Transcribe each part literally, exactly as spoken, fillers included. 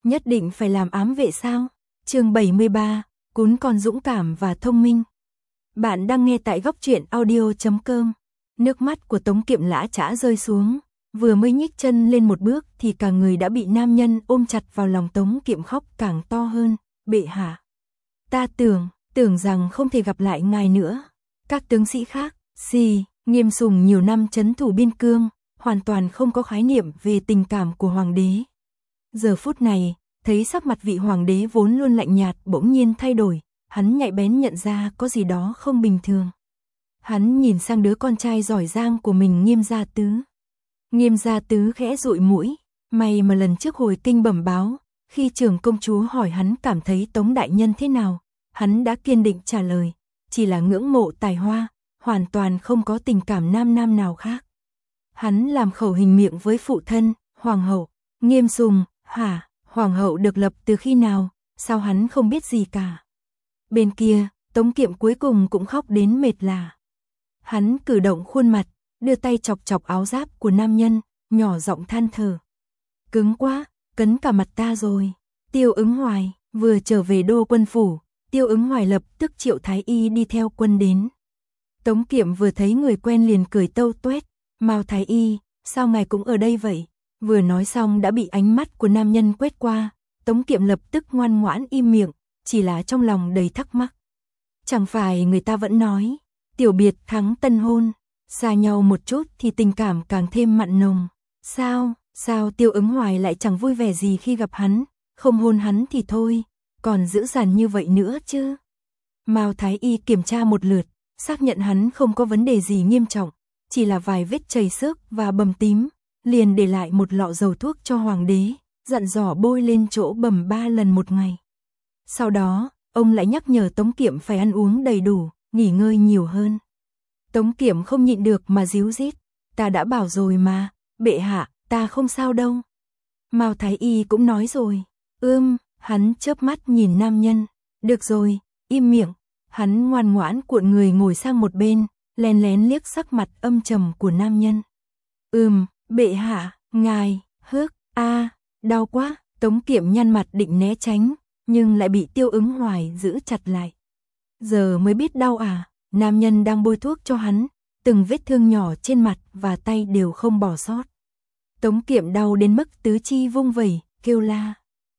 Nhất định phải làm ám vệ sao? Chương bảy mươi ba, cún con dũng cảm và thông minh. Bạn đang nghe tại góc truyện audio chấm com. Nước mắt của Tống Kiệm lã chã rơi xuống, vừa mới nhích chân lên một bước thì cả người đã bị nam nhân ôm chặt vào lòng. Tống Kiệm khóc càng to hơn, bệ hạ. Ta tưởng, tưởng rằng không thể gặp lại ngài nữa. Các tướng sĩ khác, xì, Nghiêm Sùng nhiều năm trấn thủ biên cương, hoàn toàn không có khái niệm về tình cảm của hoàng đế. Giờ phút này, thấy sắc mặt vị hoàng đế vốn luôn lạnh nhạt bỗng nhiên thay đổi, hắn nhạy bén nhận ra có gì đó không bình thường. Hắn nhìn sang đứa con trai giỏi giang của mình, Nghiêm Gia Tứ. Nghiêm Gia Tứ khẽ dụi mũi, may mà lần trước hồi kinh bẩm báo, khi trưởng công chúa hỏi hắn cảm thấy Tống đại nhân thế nào, hắn đã kiên định trả lời, chỉ là ngưỡng mộ tài hoa, hoàn toàn không có tình cảm nam nam nào khác. Hắn làm khẩu hình miệng với phụ thân, hoàng hậu. Nghiêm Sùng, hả, hoàng hậu được lập từ khi nào, sao hắn không biết gì cả. Bên kia, Tống Kiệm cuối cùng cũng khóc đến mệt lả. Hắn cử động khuôn mặt, đưa tay chọc chọc áo giáp của nam nhân, nhỏ giọng than thở. Cứng quá, cấn cả mặt ta rồi. Tiêu Ứng Hoài, vừa trở về đô quân phủ, Tiêu Ứng Hoài lập tức triệu thái y đi theo quân đến. Tống Kiệm vừa thấy người quen liền cười tâu tuét, Mao thái y, sao ngài cũng ở đây vậy? Vừa nói xong đã bị ánh mắt của nam nhân quét qua, Tống Kiệm lập tức ngoan ngoãn im miệng, chỉ là trong lòng đầy thắc mắc. Chẳng phải người ta vẫn nói, tiểu biệt thắng tân hôn, xa nhau một chút thì tình cảm càng thêm mặn nồng. Sao, sao Tiêu Ứng Hoài lại chẳng vui vẻ gì khi gặp hắn, không hôn hắn thì thôi, còn dữ dằn như vậy nữa chứ? Mao thái y kiểm tra một lượt, xác nhận hắn không có vấn đề gì nghiêm trọng, chỉ là vài vết chảy xước và bầm tím, liền để lại một lọ dầu thuốc cho hoàng đế, dặn dò bôi lên chỗ bầm ba lần một ngày. Sau đó, ông lại nhắc nhở Tống Kiệm phải ăn uống đầy đủ, nghỉ ngơi nhiều hơn. Tống Kiệm không nhịn được mà díu dít, ta đã bảo rồi mà, bệ hạ, ta không sao đâu. Mao thái y cũng nói rồi. Ưm, hắn chớp mắt nhìn nam nhân, được rồi, im miệng. Hắn ngoan ngoãn cuộn người ngồi sang một bên, lén lén liếc sắc mặt âm trầm của nam nhân. Ừm, bệ hạ, ngài, hước, a, đau quá. Tống Kiệm nhăn mặt định né tránh, nhưng lại bị Tiêu Ứng Hoài giữ chặt lại. Giờ mới biết đau à? Nam nhân đang bôi thuốc cho hắn, từng vết thương nhỏ trên mặt và tay đều không bỏ sót. Tống Kiệm đau đến mức tứ chi vung vẩy, kêu la.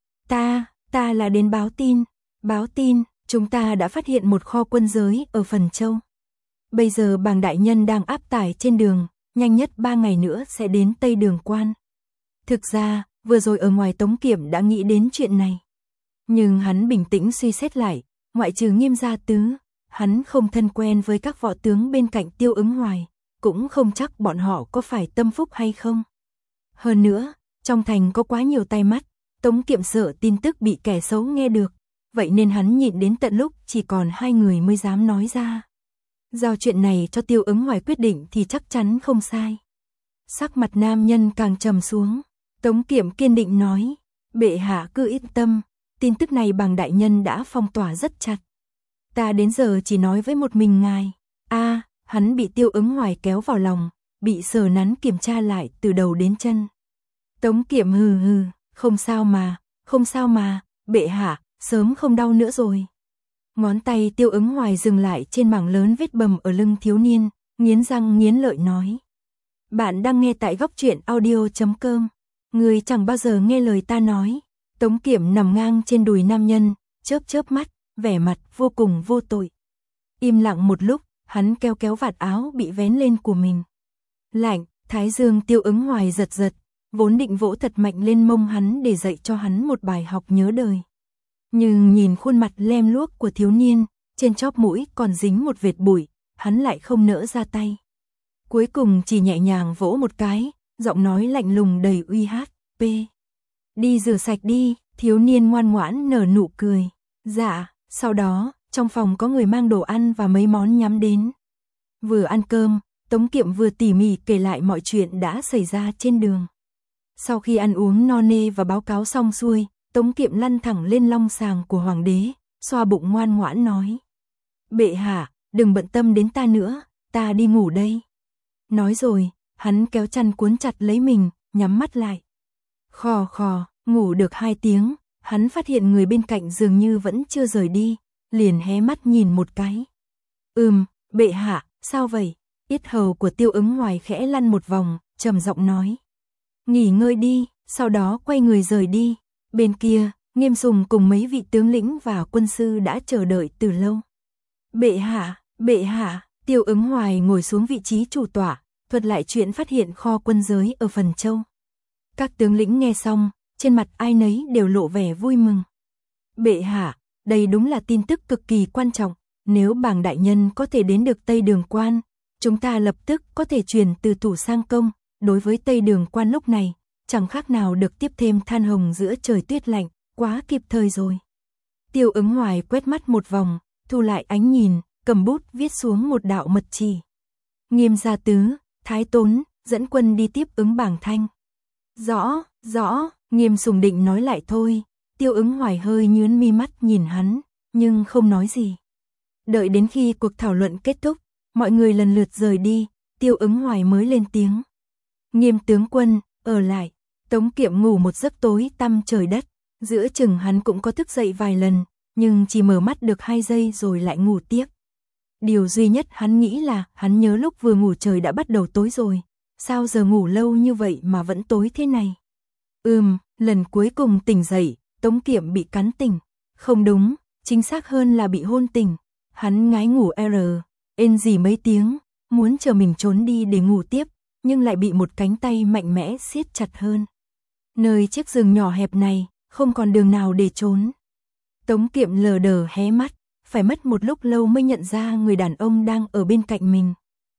Ta, ta là đến báo tin, báo tin, chúng ta đã phát hiện một kho quân giới ở Phần Châu. Bây giờ Bàng đại nhân đang áp tải trên đường, nhanh nhất ba ngày nữa sẽ đến Tây Đường Quan. Thực ra, vừa rồi ở ngoài Tống Kiệm đã nghĩ đến chuyện này. Nhưng hắn bình tĩnh suy xét lại, ngoại trừ Nghiêm Gia Tứ, hắn không thân quen với các võ tướng bên cạnh Tiêu Ứng Hoài, cũng không chắc bọn họ có phải tâm phúc hay không. Hơn nữa, trong thành có quá nhiều tai mắt, Tống Kiệm sợ tin tức bị kẻ xấu nghe được, vậy nên hắn nhịn đến tận lúc chỉ còn hai người mới dám nói ra. Giao chuyện này cho Tiêu Ứng Hoài quyết định thì chắc chắn không sai. Sắc mặt nam nhân càng trầm xuống, Tống Kiệm kiên định nói, bệ hạ cứ yên tâm, tin tức này Bàng đại nhân đã phong tỏa rất chặt. Ta đến giờ chỉ nói với một mình ngài. A, à, hắn bị Tiêu Ứng Hoài kéo vào lòng, bị sờ nắn kiểm tra lại từ đầu đến chân. Tống Kiệm hừ hừ, không sao mà, không sao mà, bệ hạ, sớm không đau nữa rồi. Ngón tay Tiêu Ứng Hoài dừng lại trên mảng lớn vết bầm ở lưng thiếu niên, nghiến răng nghiến lợi nói. Bạn đang nghe tại góc truyện audio chấm com. Người chẳng bao giờ nghe lời ta nói. Tống Kiệm nằm ngang trên đùi nam nhân, chớp chớp mắt, vẻ mặt vô cùng vô tội. Im lặng một lúc, hắn kéo kéo vạt áo bị vén lên của mình. Lạnh, thái dương Tiêu Ứng Hoài giật giật, vốn định vỗ thật mạnh lên mông hắn để dạy cho hắn một bài học nhớ đời. Nhưng nhìn khuôn mặt lem luốc của thiếu niên, trên chóp mũi còn dính một vệt bụi, hắn lại không nỡ ra tay. Cuối cùng chỉ nhẹ nhàng vỗ một cái, giọng nói lạnh lùng đầy uy hát, p. Đi rửa sạch đi, thiếu niên ngoan ngoãn nở nụ cười. Dạ, sau đó, trong phòng có người mang đồ ăn và mấy món nhắm đến. Vừa ăn cơm, Tống Kiệm vừa tỉ mỉ kể lại mọi chuyện đã xảy ra trên đường. Sau khi ăn uống no nê và báo cáo xong xuôi, Tống Kiệm lăn thẳng lên long sàng của hoàng đế, xoa bụng ngoan ngoãn nói. Bệ hạ, đừng bận tâm đến ta nữa, ta đi ngủ đây. Nói rồi, hắn kéo chăn cuốn chặt lấy mình, nhắm mắt lại. Khò khò, Ngủ được hai tiếng, hắn phát hiện người bên cạnh dường như vẫn chưa rời đi, liền hé mắt nhìn một cái. Ừm, bệ hạ, sao vậy? Yết hầu của Tiêu Ứng Hoài khẽ lăn một vòng, trầm giọng nói. Nghỉ ngơi đi, sau đó quay người rời đi. Bên kia, Nghiêm Sùng cùng mấy vị tướng lĩnh và quân sư đã chờ đợi từ lâu. Bệ hạ, bệ hạ, Tiêu Ứng Hoài ngồi xuống vị trí chủ tọa, thuật lại chuyện phát hiện kho quân giới ở Phần Châu. Các tướng lĩnh nghe xong, trên mặt ai nấy đều lộ vẻ vui mừng. Bệ hạ, đây đúng là tin tức cực kỳ quan trọng, nếu Bàng đại nhân có thể đến được Tây Đường Quan, chúng ta lập tức có thể chuyển từ thủ sang công, đối với Tây Đường Quan lúc này, chẳng khác nào được tiếp thêm than hồng giữa trời tuyết lạnh, quá kịp thời rồi. Tiêu Ứng Hoài quét mắt một vòng, thu lại ánh nhìn, cầm bút viết xuống một đạo mật chỉ. Nghiêm gia tứ, Thái Tốn, dẫn quân đi tiếp ứng Bàng Thanh. Rõ, rõ, Nghiêm Sùng định nói lại thôi, Tiêu Ứng Hoài hơi nhướng mi mắt nhìn hắn, nhưng không nói gì. Đợi đến khi cuộc thảo luận kết thúc, mọi người lần lượt rời đi, Tiêu Ứng Hoài mới lên tiếng. Nghiêm tướng quân, ở lại. Tống Kiệm ngủ một giấc tối tăm trời đất, giữa chừng hắn cũng có thức dậy vài lần, nhưng chỉ mở mắt được hai giây rồi lại ngủ tiếp. Điều duy nhất hắn nghĩ là hắn nhớ lúc vừa ngủ trời đã bắt đầu tối rồi, sao giờ ngủ lâu như vậy mà vẫn tối thế này. Ừm, lần cuối cùng tỉnh dậy, Tống Kiệm bị cắn tỉnh. Không đúng, chính xác hơn là bị hôn tỉnh. Hắn ngái ngủ R, ên gì mấy tiếng, muốn chờ mình trốn đi để ngủ tiếp, nhưng lại bị một cánh tay mạnh mẽ siết chặt hơn. Nơi chiếc giường nhỏ hẹp này, không còn đường nào để trốn. Tống Kiệm lờ đờ hé mắt, phải mất một lúc lâu mới nhận ra người đàn ông đang ở bên cạnh mình.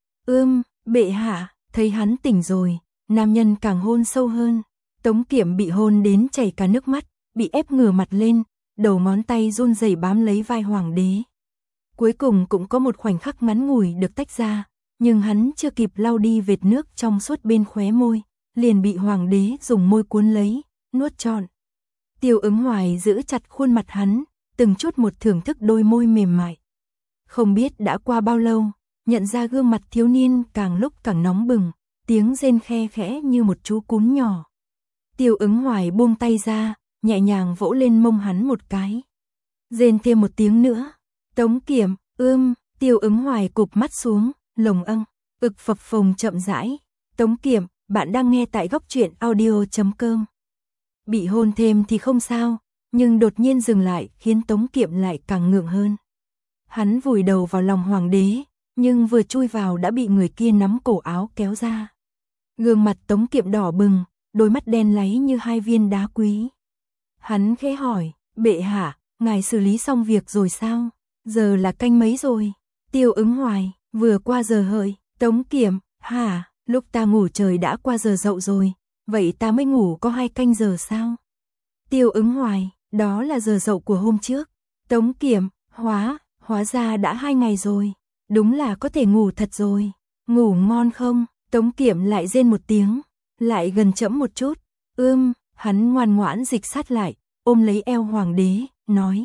Ưm, bệ hạ, thấy hắn tỉnh rồi, nam nhân càng hôn sâu hơn. Tống Kiệm bị hôn đến chảy cả nước mắt, bị ép ngửa mặt lên, đầu ngón tay run rẩy bám lấy vai hoàng đế. Cuối cùng cũng có một khoảnh khắc ngắn ngủi được tách ra, nhưng hắn chưa kịp lau đi vệt nước trong suốt bên khóe môi, liền bị hoàng đế dùng môi cuốn lấy, nuốt trọn. Tiêu Ứng Hoài giữ chặt khuôn mặt hắn, từng chút một thưởng thức đôi môi mềm mại. Không biết đã qua bao lâu, nhận ra gương mặt thiếu niên càng lúc càng nóng bừng, tiếng rên khe khẽ như một chú cún nhỏ. Tiêu Ứng Hoài buông tay ra, nhẹ nhàng vỗ lên mông hắn một cái. Rên thêm một tiếng nữa. Tống Kiệm, ưm, Tiêu Ứng Hoài cụp mắt xuống, lồng âng, ực phập phồng chậm rãi. Tống Kiệm, bạn đang nghe tại góc truyện audio chấm com. Bị hôn thêm thì không sao, nhưng đột nhiên dừng lại khiến Tống Kiệm lại càng ngượng hơn. Hắn vùi đầu vào lòng hoàng đế, nhưng vừa chui vào đã bị người kia nắm cổ áo kéo ra. Gương mặt Tống Kiệm đỏ bừng, đôi mắt đen láy như hai viên đá quý. Hắn khẽ hỏi, bệ hạ, ngài xử lý xong việc rồi sao? Giờ là canh mấy rồi? Tiêu Ứng Hoài, vừa qua giờ hợi. Tống Kiệm, hả, lúc ta ngủ trời đã qua giờ dậu rồi, vậy ta mới ngủ có hai canh giờ sao? Tiêu Ứng Hoài, đó là giờ dậu của hôm trước. Tống Kiệm, hóa, hóa ra đã hai ngày rồi, đúng là có thể ngủ thật rồi. Ngủ ngon không? Tống Kiệm lại rên một tiếng, lại gần chẫm một chút. Ưm, hắn ngoan ngoãn dịch sát lại, ôm lấy eo hoàng đế, nói.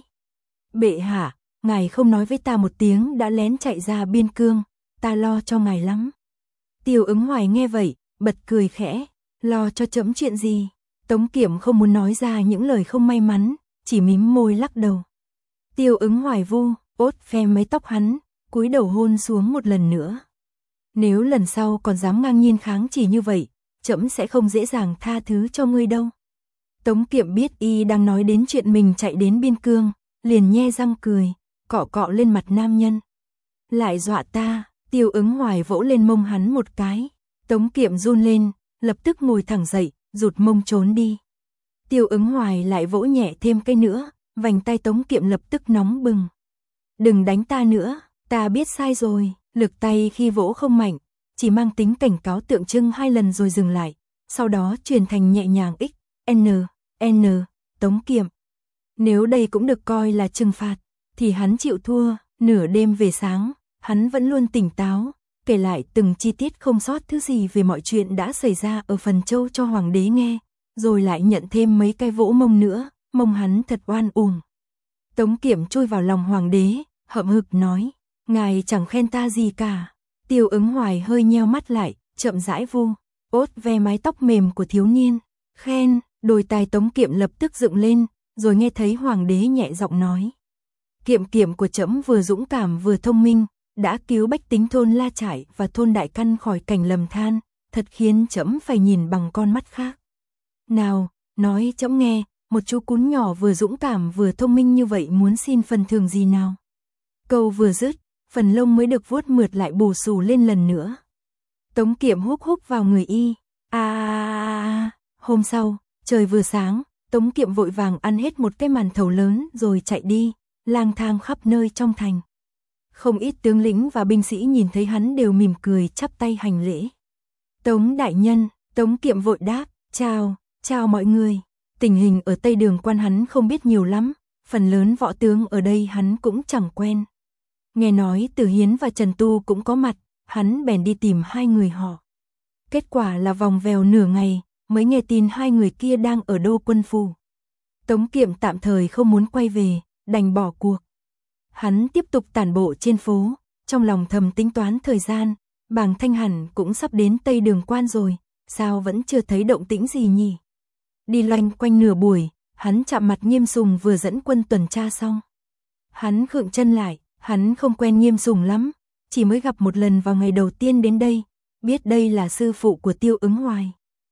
Bệ hạ, ngài không nói với ta một tiếng đã lén chạy ra biên cương, ta lo cho ngài lắm. Tiêu Ứng Hoài nghe vậy, bật cười khẽ, lo cho trẫm chuyện gì? Tống Kiệm không muốn nói ra những lời không may mắn, chỉ mím môi lắc đầu. Tiêu Ứng Hoài vu, ốt phe mấy tóc hắn, cúi đầu hôn xuống một lần nữa. Nếu lần sau còn dám ngang nhiên kháng chỉ như vậy, trẫm sẽ không dễ dàng tha thứ cho ngươi đâu. Tống Kiệm biết y đang nói đến chuyện mình chạy đến biên cương, liền nhe răng cười, cọ cọ lên mặt nam nhân. Lại dọa ta, Tiêu Ứng Hoài vỗ lên mông hắn một cái. Tống Kiệm run lên, lập tức ngồi thẳng dậy, rụt mông trốn đi. Tiêu Ứng Hoài lại vỗ nhẹ thêm cái nữa, vành tay Tống Kiệm lập tức nóng bừng. Đừng đánh ta nữa, ta biết sai rồi. Lực tay khi vỗ không mạnh, chỉ mang tính cảnh cáo tượng trưng hai lần rồi dừng lại, sau đó chuyển thành nhẹ nhàng x, n, n, Tống Kiệm. Nếu đây cũng được coi là trừng phạt, thì hắn chịu thua. Nửa đêm về sáng, hắn vẫn luôn tỉnh táo, kể lại từng chi tiết không sót thứ gì về mọi chuyện đã xảy ra ở Phần Châu cho hoàng đế nghe, rồi lại nhận thêm mấy cái vỗ mông nữa, mông hắn thật oan uổng. Tống Kiệm chui vào lòng hoàng đế, hậm hực nói, ngài chẳng khen ta gì cả. Tiêu Ứng Hoài hơi nheo mắt lại, chậm rãi vu, ốt ve mái tóc mềm của thiếu niên. Khen, Đôi tai Tống Kiệm lập tức dựng lên, rồi nghe thấy hoàng đế nhẹ giọng nói. Kiệm kiệm của trẫm vừa dũng cảm vừa thông minh, đã cứu bách tính thôn La Trải và thôn Đại Căn khỏi cảnh lầm than, thật khiến trẫm phải nhìn bằng con mắt khác. Nào, nói trẫm nghe, một chú cún nhỏ vừa dũng cảm vừa thông minh như vậy muốn xin phần thưởng gì nào? Câu vừa dứt, phần lông mới được vuốt mượt lại bù xù lên lần nữa. Tống Kiệm húc húc vào người y. À, à, à, hôm sau, trời vừa sáng, Tống Kiệm vội vàng ăn hết một cái màn thầu lớn rồi chạy đi, lang thang khắp nơi trong thành. Không ít tướng lĩnh và binh sĩ nhìn thấy hắn đều mỉm cười chắp tay hành lễ. Tống đại nhân, Tống Kiệm vội đáp, chào, chào mọi người. Tình hình ở Tây Đường Quan hắn không biết nhiều lắm, phần lớn võ tướng ở đây hắn cũng chẳng quen. Nghe nói Từ Hiến và Trần Tu cũng có mặt, hắn bèn đi tìm hai người họ. Kết quả là vòng vèo nửa ngày, mới nghe tin hai người kia đang ở Đô Quân Phủ. Tống Kiệm tạm thời không muốn quay về, đành bỏ cuộc. Hắn tiếp tục tản bộ trên phố, trong lòng thầm tính toán thời gian, Bàng Thanh hẳn cũng sắp đến Tây Đường Quan rồi, sao vẫn chưa thấy động tĩnh gì nhỉ? Đi loanh quanh nửa buổi, hắn chạm mặt Nghiêm Sùng vừa dẫn quân tuần tra xong. Hắn khựng chân lại, hắn không quen Nghiêm Sùng lắm, chỉ mới gặp một lần vào ngày đầu tiên đến đây, biết đây là sư phụ của Tiêu Ứng Hoài.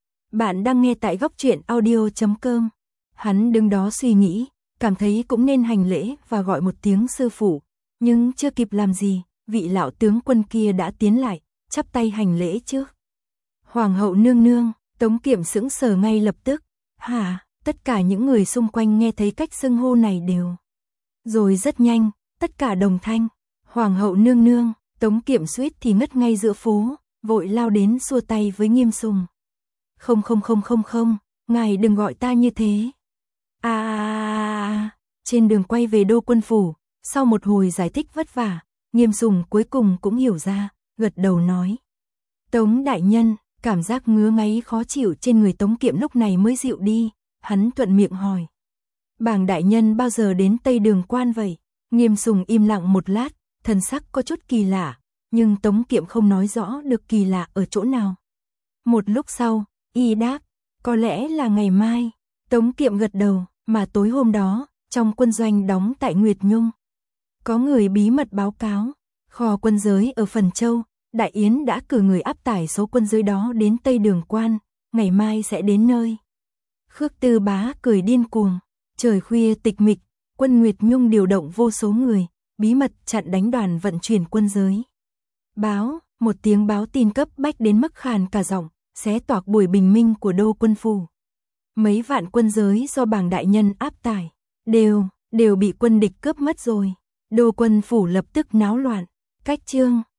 Bạn đang nghe tại góc truyện audio chấm com. Hắn đứng đó suy nghĩ, cảm thấy cũng nên hành lễ và gọi một tiếng sư phụ, nhưng chưa kịp làm gì, vị lão tướng quân kia đã tiến lại, chắp tay hành lễ trước. Hoàng hậu nương nương, Tống Kiệm sững sờ ngay lập tức. Hả? Tất cả những người xung quanh nghe thấy cách xưng hô này đều. Rồi rất nhanh, tất cả đồng thanh. Hoàng hậu nương nương, Tống Kiệm suýt thì ngất ngay giữa phố, vội lao đến xua tay với Nghiêm Sùng. Không không không không không, ngài đừng gọi ta như thế. À, à, à, trên đường quay về Đô Quân Phủ, sau một hồi giải thích vất vả, Nghiêm Sùng cuối cùng cũng hiểu ra, gật đầu nói. Tống đại nhân, cảm giác ngứa ngáy khó chịu trên người Tống Kiệm lúc này mới dịu đi, hắn thuận miệng hỏi. Bàng đại nhân bao giờ đến Tây Đường Quan vậy? Nghiêm Sùng im lặng một lát, thần sắc có chút kỳ lạ, nhưng Tống Kiệm không nói rõ được kỳ lạ ở chỗ nào. Một lúc sau, y đáp, có lẽ là ngày mai. Tống Kiệm gật đầu, mà tối hôm đó, trong quân doanh đóng tại Nguyệt Nhung, có người bí mật báo cáo, kho quân giới ở Phần Châu, Đại Yến đã cử người áp tải số quân giới đó đến Tây Đường Quan, ngày mai sẽ đến nơi. Khước Tư Bá cười điên cuồng, trời khuya tịch mịch, quân Nguyệt Nhung điều động vô số người, bí mật chặn đánh đoàn vận chuyển quân giới. Báo, một tiếng báo tin cấp bách đến mức khàn cả giọng, xé toạc buổi bình minh của Đô Quân Phủ. Mấy vạn quân giới do Bàng đại nhân áp tải, đều, đều bị quân địch cướp mất rồi. Đô Quân Phủ lập tức náo loạn, cách chương.